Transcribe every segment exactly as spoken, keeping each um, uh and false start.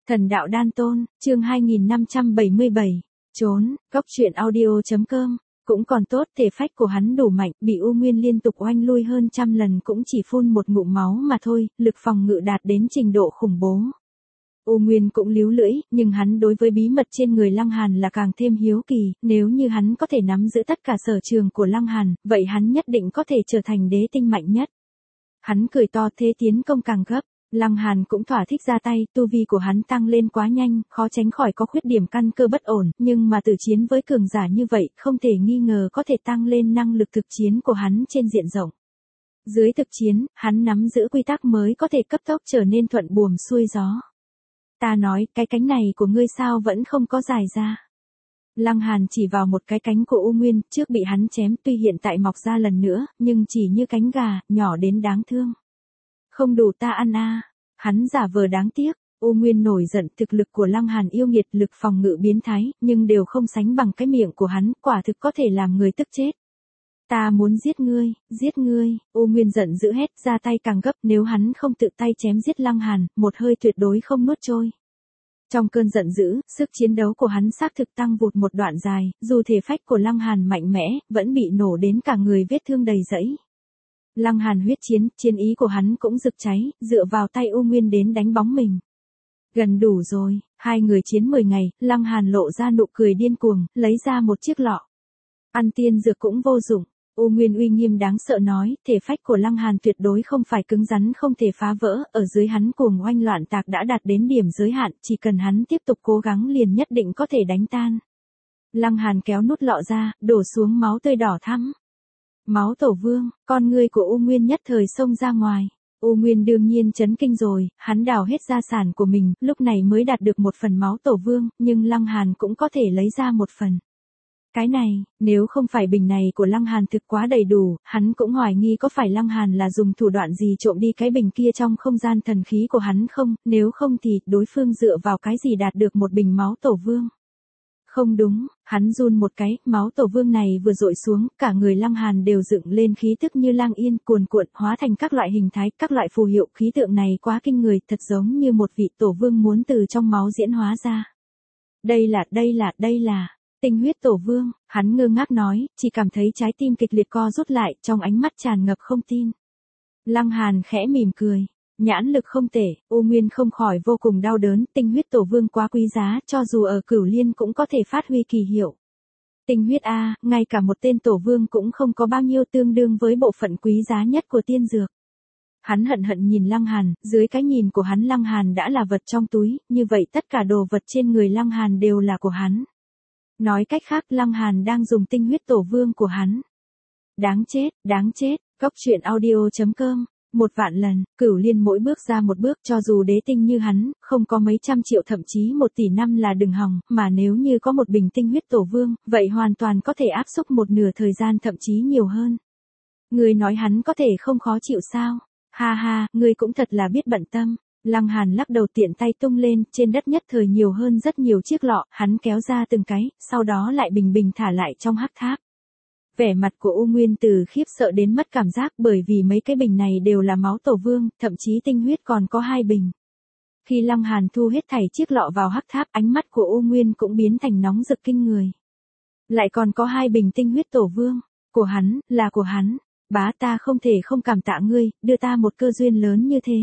Thần đạo đan tôn, chương hai nghìn năm trăm bảy mươi bảy, trốn, góc truyện audio.com, cũng còn tốt thể phách của hắn đủ mạnh, bị U Nguyên liên tục oanh lui hơn trăm lần cũng chỉ phun một ngụm máu mà thôi, lực phòng ngự đạt đến trình độ khủng bố. U Nguyên cũng líu lưỡi, nhưng hắn đối với bí mật trên người Lăng Hàn là càng thêm hiếu kỳ, nếu như hắn có thể nắm giữ tất cả sở trường của Lăng Hàn, vậy hắn nhất định có thể trở thành đế tinh mạnh nhất. Hắn cười to thế tiến công càng gấp. Lăng Hàn cũng thỏa thích ra tay, tu vi của hắn tăng lên quá nhanh, khó tránh khỏi có khuyết điểm căn cơ bất ổn, nhưng mà tử chiến với cường giả như vậy, không thể nghi ngờ có thể tăng lên năng lực thực chiến của hắn trên diện rộng. Dưới thực chiến, hắn nắm giữ quy tắc mới có thể cấp tốc trở nên thuận buồm xuôi gió. Ta nói, cái cánh này của ngươi sao vẫn không có dài ra. Lăng Hàn chỉ vào một cái cánh của U Nguyên, trước bị hắn chém tuy hiện tại mọc ra lần nữa, nhưng chỉ như cánh gà, nhỏ đến đáng thương. Không đủ ta ăn a. À. Hắn giả vờ đáng tiếc, U Nguyên nổi giận, thực lực của Lăng Hàn yêu nghiệt, lực phòng ngự biến thái, nhưng đều không sánh bằng cái miệng của hắn, quả thực có thể làm người tức chết. Ta muốn giết ngươi, giết ngươi, U Nguyên giận dữ hét, ra tay càng gấp, nếu hắn không tự tay chém giết Lăng Hàn, một hơi tuyệt đối không nuốt trôi. Trong cơn giận dữ, sức chiến đấu của hắn xác thực tăng vụt một đoạn dài, dù thể phách của Lăng Hàn mạnh mẽ, vẫn bị nổ đến cả người vết thương đầy rẫy. Lăng Hàn huyết chiến, chiến ý của hắn cũng rực cháy, dựa vào tay U Nguyên đến đánh bóng mình. Gần đủ rồi, hai người chiến mười ngày, Lăng Hàn lộ ra nụ cười điên cuồng, lấy ra một chiếc lọ. Ăn tiên dược cũng vô dụng, U Nguyên uy nghiêm đáng sợ nói, thể phách của Lăng Hàn tuyệt đối không phải cứng rắn không thể phá vỡ, ở dưới hắn cuồng oanh loạn tạc đã đạt đến điểm giới hạn, chỉ cần hắn tiếp tục cố gắng liền nhất định có thể đánh tan. Lăng Hàn kéo nút lọ ra, đổ xuống máu tươi đỏ thắm. Máu tổ vương, con ngươi của U Nguyên nhất thời xông ra ngoài. U Nguyên đương nhiên chấn kinh rồi, hắn đào hết gia sản của mình, lúc này mới đạt được một phần máu tổ vương, nhưng Lăng Hàn cũng có thể lấy ra một phần. Cái này, nếu không phải bình này của Lăng Hàn thực quá đầy đủ, hắn cũng hoài nghi có phải Lăng Hàn là dùng thủ đoạn gì trộm đi cái bình kia trong không gian thần khí của hắn không, nếu không thì đối phương dựa vào cái gì đạt được một bình máu tổ vương. Không đúng, hắn run một cái, máu tổ vương này vừa dội xuống, cả người Lăng Hàn đều dựng lên khí tức như lang yên, cuồn cuộn, hóa thành các loại hình thái, các loại phù hiệu, khí tượng này quá kinh người, thật giống như một vị tổ vương muốn từ trong máu diễn hóa ra. Đây là, đây là, đây là, tinh huyết tổ vương, hắn ngơ ngác nói, chỉ cảm thấy trái tim kịch liệt co rút lại, trong ánh mắt tràn ngập không tin. Lăng Hàn khẽ mỉm cười. Nhãn lực không tệ, U Nguyên không khỏi vô cùng đau đớn, tinh huyết tổ vương quá quý giá, cho dù ở Cửu Liên cũng có thể phát huy kỳ hiệu. Tinh huyết a, ngay cả một tên tổ vương cũng không có bao nhiêu, tương đương với bộ phận quý giá nhất của tiên dược. Hắn hận hận nhìn Lăng Hàn, dưới cái nhìn của hắn Lăng Hàn đã là vật trong túi, như vậy tất cả đồ vật trên người Lăng Hàn đều là của hắn. Nói cách khác Lăng Hàn đang dùng tinh huyết tổ vương của hắn. Đáng chết, đáng chết, góc truyện audio.com. Một vạn lần, Cửu Liên mỗi bước ra một bước, cho dù đế tinh như hắn, không có mấy trăm triệu thậm chí một tỷ năm là đừng hòng, mà nếu như có một bình tinh huyết tổ vương, vậy hoàn toàn có thể áp xúc một nửa thời gian thậm chí nhiều hơn. Người nói hắn có thể không khó chịu sao? Ha ha, người cũng thật là biết bận tâm. Lăng Hàn lắc đầu tiện tay tung lên, trên đất nhất thời nhiều hơn rất nhiều chiếc lọ, hắn kéo ra từng cái, sau đó lại bình bình thả lại trong hắc tháp. Vẻ mặt của U Nguyên từ khiếp sợ đến mất cảm giác, bởi vì mấy cái bình này đều là máu tổ vương, thậm chí tinh huyết còn có hai bình. Khi Lăng Hàn thu hết thảy chiếc lọ vào hắc tháp, ánh mắt của U Nguyên cũng biến thành nóng rực kinh người. Lại còn có hai bình tinh huyết tổ vương, của hắn, là của hắn, bá ta không thể không cảm tạ ngươi, đưa ta một cơ duyên lớn như thế.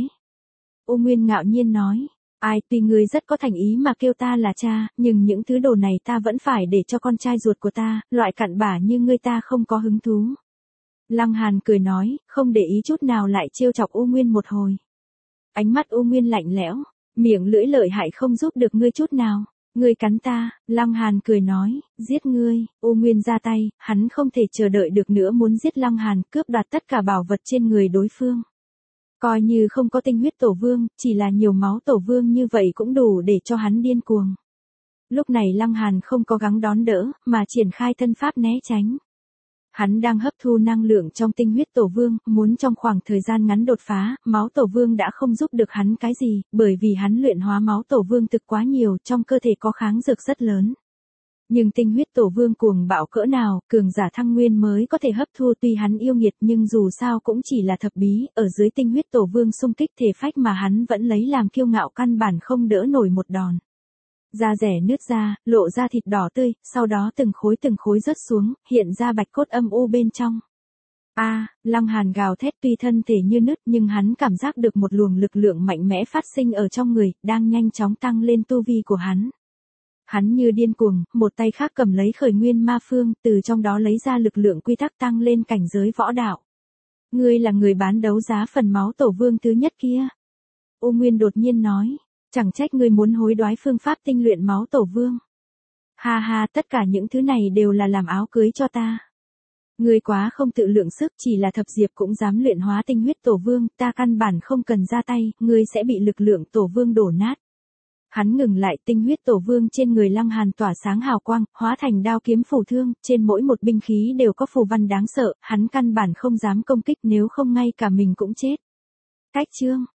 U Nguyên ngạo nhiên nói. Ai, tuy ngươi rất có thành ý mà kêu ta là cha, nhưng những thứ đồ này ta vẫn phải để cho con trai ruột của ta, loại cặn bã như ngươi ta không có hứng thú. Lăng Hàn cười nói, không để ý chút nào lại trêu chọc U Nguyên một hồi. Ánh mắt U Nguyên lạnh lẽo, miệng lưỡi lợi hại không giúp được ngươi chút nào. Ngươi cắn ta, Lăng Hàn cười nói, giết ngươi. U Nguyên ra tay, hắn không thể chờ đợi được nữa muốn giết Lăng Hàn, cướp đoạt tất cả bảo vật trên người đối phương. Coi như không có tinh huyết tổ vương, chỉ là nhiều máu tổ vương như vậy cũng đủ để cho hắn điên cuồng. Lúc này Lăng Hàn không có gắng đón đỡ, mà triển khai thân pháp né tránh. Hắn đang hấp thu năng lượng trong tinh huyết tổ vương, muốn trong khoảng thời gian ngắn đột phá, máu tổ vương đã không giúp được hắn cái gì, bởi vì hắn luyện hóa máu tổ vương thực quá nhiều, trong cơ thể có kháng dược rất lớn. Nhưng tinh huyết tổ vương cuồng bạo cỡ nào, cường giả thăng nguyên mới có thể hấp thu, tuy hắn yêu nghiệt nhưng dù sao cũng chỉ là thập bí, ở dưới tinh huyết tổ vương xung kích thể phách mà hắn vẫn lấy làm kiêu ngạo căn bản không đỡ nổi một đòn. Da rẻ nứt ra, lộ ra thịt đỏ tươi, sau đó từng khối từng khối rớt xuống, hiện ra bạch cốt âm u bên trong. A, à, Lăng Hàn gào thét, tuy thân thể như nứt nhưng hắn cảm giác được một luồng lực lượng mạnh mẽ phát sinh ở trong người, đang nhanh chóng tăng lên tu vi của hắn. Hắn như điên cuồng, một tay khác cầm lấy khởi nguyên ma phương, từ trong đó lấy ra lực lượng quy tắc tăng lên cảnh giới võ đạo. Ngươi là người bán đấu giá phần máu tổ vương thứ nhất kia. U Nguyên đột nhiên nói, chẳng trách ngươi muốn hối đoái phương pháp tinh luyện máu tổ vương. Ha ha, tất cả những thứ này đều là làm áo cưới cho ta. Ngươi quá không tự lượng sức, chỉ là thập diệp cũng dám luyện hóa tinh huyết tổ vương, ta căn bản không cần ra tay, ngươi sẽ bị lực lượng tổ vương đổ nát. Hắn ngừng lại, tinh huyết tổ vương trên người Lăng Hàn tỏa sáng hào quang, hóa thành đao kiếm phù thương, trên mỗi một binh khí đều có phù văn đáng sợ, hắn căn bản không dám công kích, nếu không ngay cả mình cũng chết. Cách chương